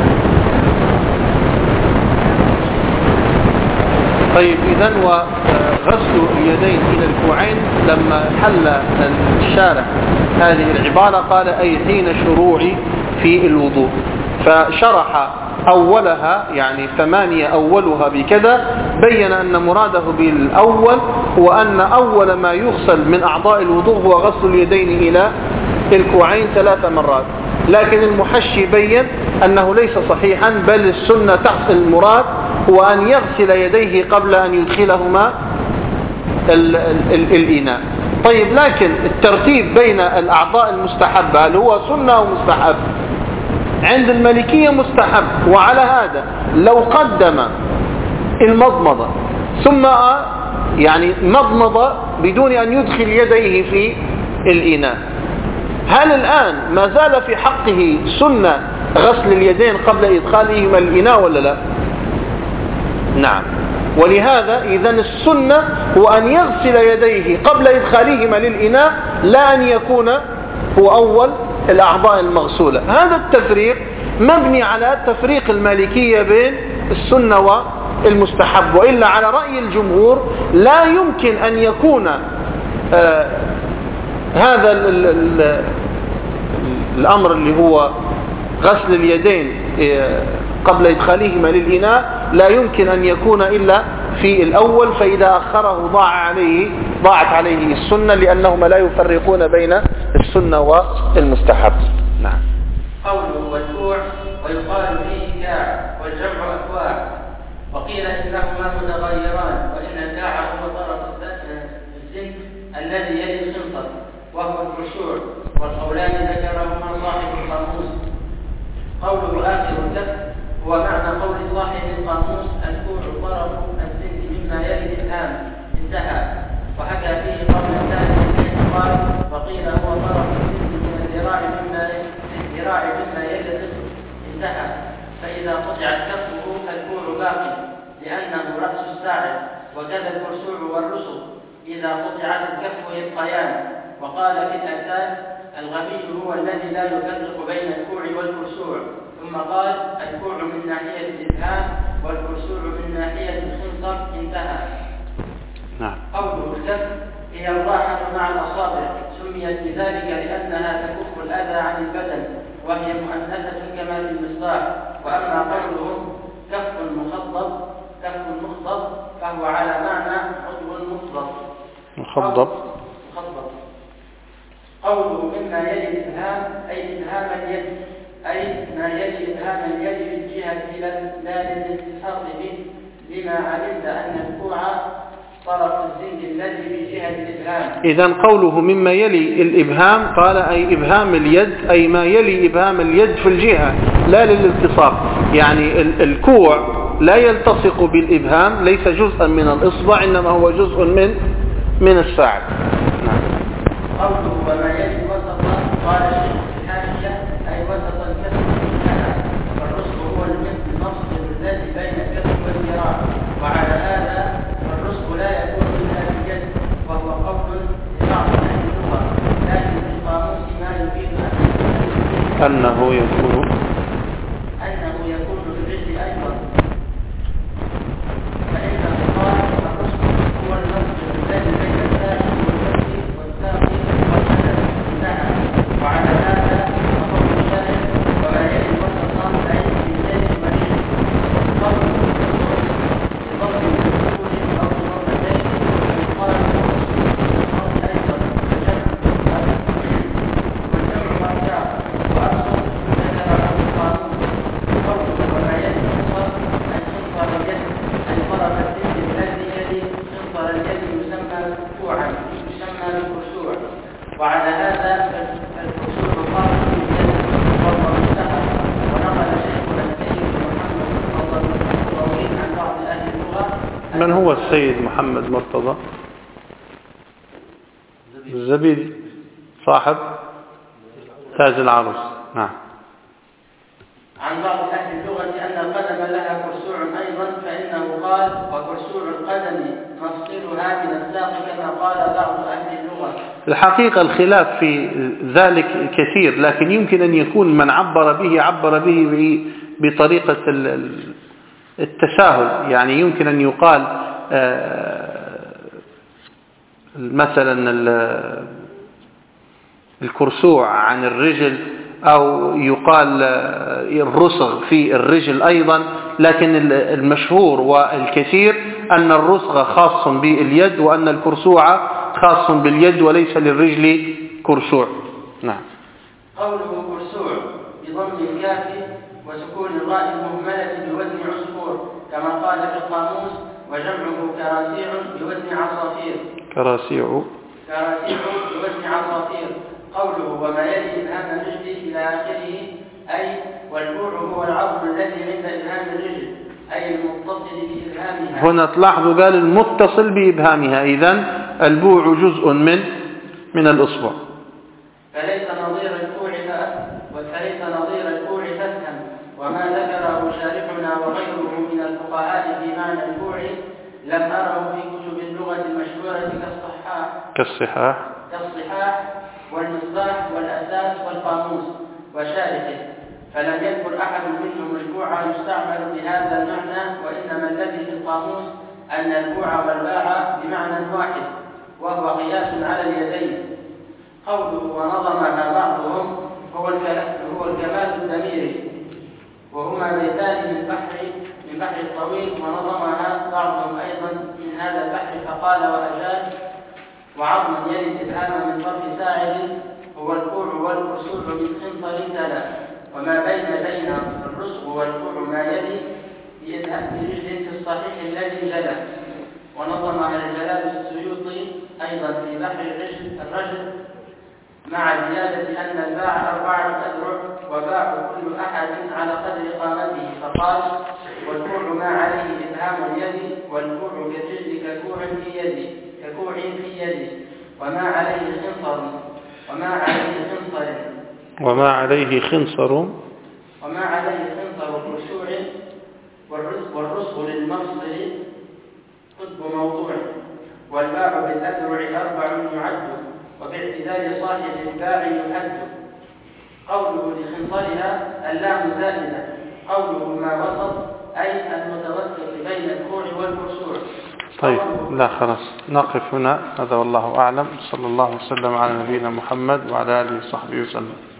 A: طيب إذن وغسل اليدين إلى الكوعين، لما حل الشارح هذه العبارة قال: أي حين شروعي في الوضوء، فشرح أولها يعني ثمانية أولها بكذا، بين أن مراده بالأول هو أن أول ما يغسل من أعضاء الوضوء هو غسل اليدين إلى الكوعين ثلاث مرات، لكن المحشي بين أنه ليس صحيحا، بل السنة تحصل المراد هو أن يغسل يديه قبل أن يدخلهما ال ال ال الإناء. طيب لكن الترتيب بين الأعضاء المستحبة هل هو سنة أو مستحب؟ عند المالكية مستحب، وعلى هذا لو قدم المضمضة ثم يعني مضمضة بدون أن يدخل يديه في الإناء، هل الآن ما زال في حقه سنة غسل اليدين قبل إدخالهما الإناء ولا لا؟ نعم. ولهذا إذن السنة هو أن يغسل يديه قبل إدخالهما للإناء، لا أن يكون هو أول الأعضاء المغسولة. هذا التفريق مبني على تفريق المالكية بين السنة والمستحب، وإلا على رأي الجمهور لا يمكن أن يكون آه هذا ال ال ال الأمر اللي هو غسل اليدين قبل إدخالهما للإناء لا يمكن أن يكون إلا في الأول، فإذا أخره ضاع عليه ضاعت عليه السنة، لأنهما لا يفرقون بين السنة والمستحب. نعم.
B: قوله والكوع ويقال فيه كاع والجمع أكواع، وقيل إنهما متغيران، وإن الكاع هو طرف الزنك الذي يلي الخنصر، وهو الخشوع، والقولان ذكرهما صاحب القاموس. قوله آخر الكف هو معنى قول صاحب القاموس الكوع طرف السن مما يلي الإبهام انتهى، وحكى فيه قول ثاني حيث قال وقيل هو طرف السن من الذراع مما الذراع مما يلي الرزق انتهى. فإذا قطعت كفه الكوع باقي لأنه رأس الساعد، وكذا الكرسوع والرسل إذا قطعت الكف يبقيان. وقال في الأساس الغبي هو الذي لا يفرق بين الكوع والكرسوع، ثم قال الكوع من ناحية الإبهام والكرسوع من ناحية الخنصر انتهى.
A: نعم.
B: قوله الكف هي الراحة مع الأصابع، سميت بذلك لأنها تكف الأذى عن البدن، وهي مؤنثة كما في المصباح. وأما قولهم كف مخضب كف مخضب فهو على معنى عضو مخضب
A: مخضب.
B: مخضب. قوله مما يلي الإبهام أي إبهام اليد، أي ما يلي إبهام اليد في الجهة لا للالتصاق به، لما علمت أن الكوع طرف الزند الذي في جهة الإبهام.
A: إذن قوله مما يلي الإبهام قال أي إبهام اليد، أي ما يلي إبهام اليد في الجهة لا للالتصاق، يعني الكوع لا يلتصق بالإبهام، ليس جزءا من الإصبع إنما هو جزء من من الساعد.
B: قوله وما يلي وسط قال الشيخ في الحاشية أي وسط الكف والذراع، والرسل هو المفصل الذي بين الكف والذراع، وعلى هذا الرسل لا يكون إلا باليد، وهو قول لبعض أهل اللغة، لكن في القاموس ما يفيد
A: أنه يكون
B: أنه يكون بالرجل أيضا، فإنه قال الرسل هو المفصل الذي بين الساعد والكف والساق والسند انتهى. وعلى هذا فقول الشارع وما يلي وسط أي في اليد والرجل، قول بضرب المسؤول أو بضربتين، ويقال الرسل أيضا والجمع مرجع وأرسل ذكر عن القانون. قوله وما يلي وسط أي خنصر اليد أي طرف السن الذي يلي خنصر اليد يسمى كوعا يسمى بالكرسوع. وعلى هذا فالكرسوع خاص باليد وهو مشتهر. ونقل شيخنا السيد محمد مرتضى الطويل عن بعض أهل اللغة.
A: من هو السيد محمد مرتضى؟ الزبيدي صاحب تاج العروس. نعم.
B: عن بعض أهل اللغة أن القدم لها كرسوع أيضا، فإنه قال وكرسوع القدم مفصلها من الساق كما قال بعض أهل اللغة.
A: الحقيقة الخلاف في ذلك كثير، لكن يمكن أن يكون من عبر به عبر به بطريقة التساهل، يعني يمكن أن يقال مثلا الكرسوع عن الرجل، أو يقال الرسغ في الرجل أيضا، لكن المشهور والكثير أن الرسغ خاص باليد وأن الكرسوع خاص باليد وليس للرجل كرسوع. نعم.
B: قوله كرسوع بضم الكاف وسكون الراء المهملة بوزن عصفور كما قال في القاموس، وجمعه كراسيع بوزن عصافير.
A: كراسيع
B: كراسيع بوزن عصافير. قوله وما يلي إبهام الرجل إلى آخره أي والبوع هو العظم الذي عند إبهام الرجل أي المتصل بإبهامها.
A: هنا تلاحظوا قال المتصل بإبهامها، إذن البوع جزء من من الإصبع.
B: فليس نظير الكوع فليس نظير الكوع فاسهم. وما ذكره شارحنا وغيره من الفقهاء في معنى الكوع لم أره في كتب اللغة المشهورة كالصحاح
A: كالصحاح
B: كالصحاح والمصباح والأساس والقاموس وشارحه، فلم يذكر أحد منهم الكوع يستعمل بهذا المعنى، وإنما الذي في القاموس أن الكوع والباع بمعنى واحد، وهو قياس على اليدين. قوله ونظمها بعضهم هو هو الكمال الدميري، وهما بيتان من بحر من بحر الطويل، ونظمها بعضهم أيضا من هذا البحر فقال وأجاد وعظم يلي الإبهام من طرف ساعد هو الكوع والكرسوع من خنصر تلا، وما بين بين الرسغ والكوع ما يلي بإذهاب برجل في الصحيح الذي جلى. ونظمها الجلال السيوطي أيضا في بحر الرجل مع زيادة أن الباع أربعة أذرع وباع كل أحد على قدر قامته، فقال: والكوع ما عليه إبهام اليد، والكوع بالرجل ككوع في يده ككوع في يده وما عليه خنصر وما عليه خنصر
A: وما عليه خنصر
B: وما عليه خنصر الرشوع والرسغ للمفصل قطب موضوع. والباع بالأذرع أربع يعد، وباعتدال صاحب الباع يحد. قوله لخنصرها اللام زائدة. قوله ما وسط أي المتوسط بين الكوع والكسوع.
A: طيب، لا خلاص نقف هنا. هذا والله أعلم. صلى الله وسلم على نبينا محمد وعلى آله وصحبه وسلم.